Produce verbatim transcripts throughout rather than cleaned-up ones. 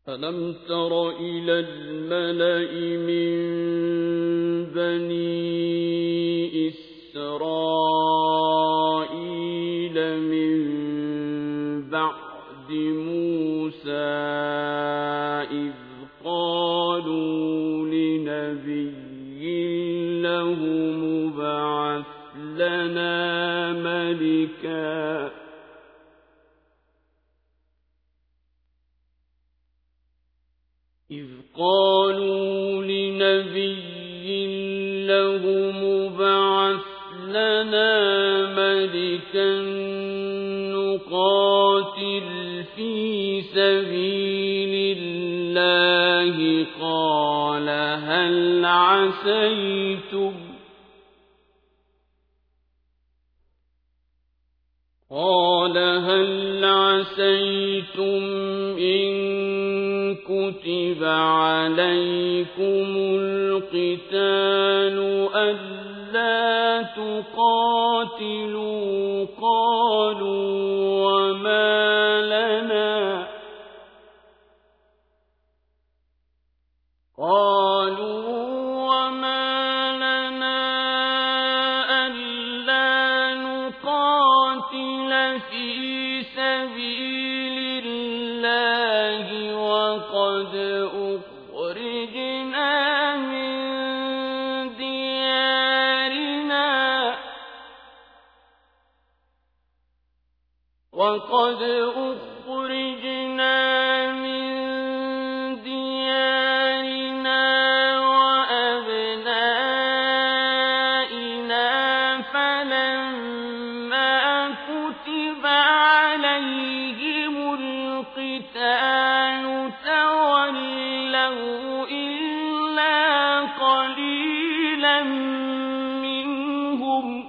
ألم تر إلى الملأ من بني إسرائيل من بعد موسى إذ قالوا لنبي له ابعث لنا ملكا إذ قالوا لنبي لهم ابعث لنا ملكا نقاتل في سبيل الله قال هل عسيتم قال هل عسيتم إن كتب عليكم القتال ألا تقاتلوا قالوا وما لنا قالوا وما لنا ألا نقاتل في سبيل الله وقد أخرجنا من ديارنا وقد أخرجنا من ديارنا وأبنائنا فلما كتب عليهم القتال تولوا إلا قليلا منهم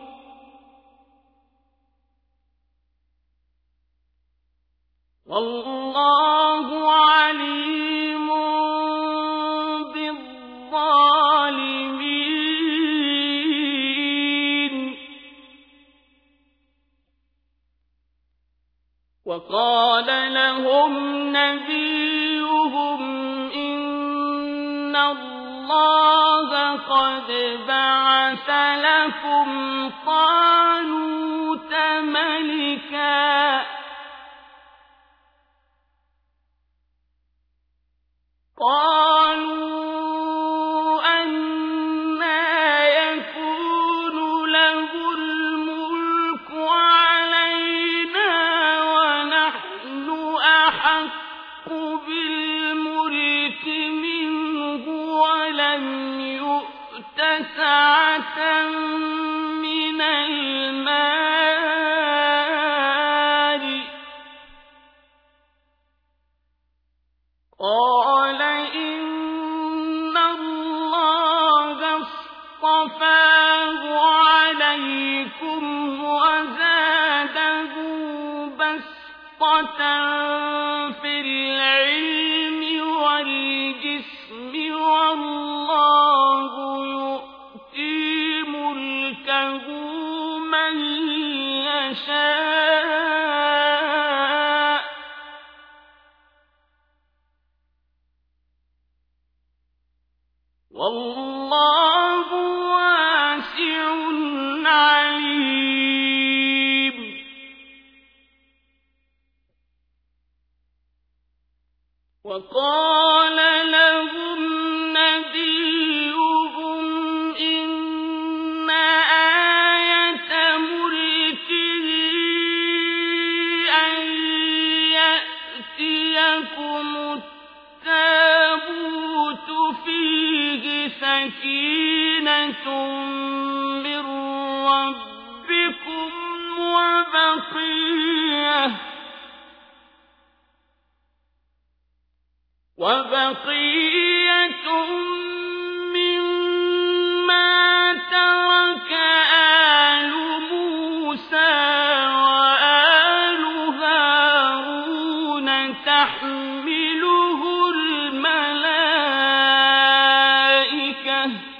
والله عليم بالظالمين وقال لهم نبيهم إن الله قد بعث لكم طالوت ملكا قالوا أنى يكون له الملك علينا ونحن أحق بالملك منه ولم يؤت سعة من المال قال إن الله اصطفاه عليكم وزاده بسطة في العلم والجسم والله يؤتي ملكه من يشاء والله واسع عليم وقال لهم نبيهم إن آية ملكه أن يأتيكم التابوت فيه سكينة من ربكم وبقية وبقية مما ترك آل موسى وآل هارون تحمله الملائكة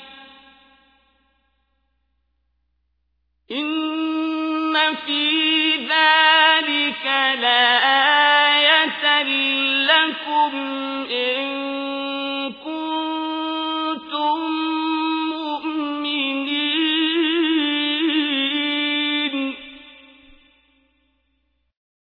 إن في ذلك لآية لكم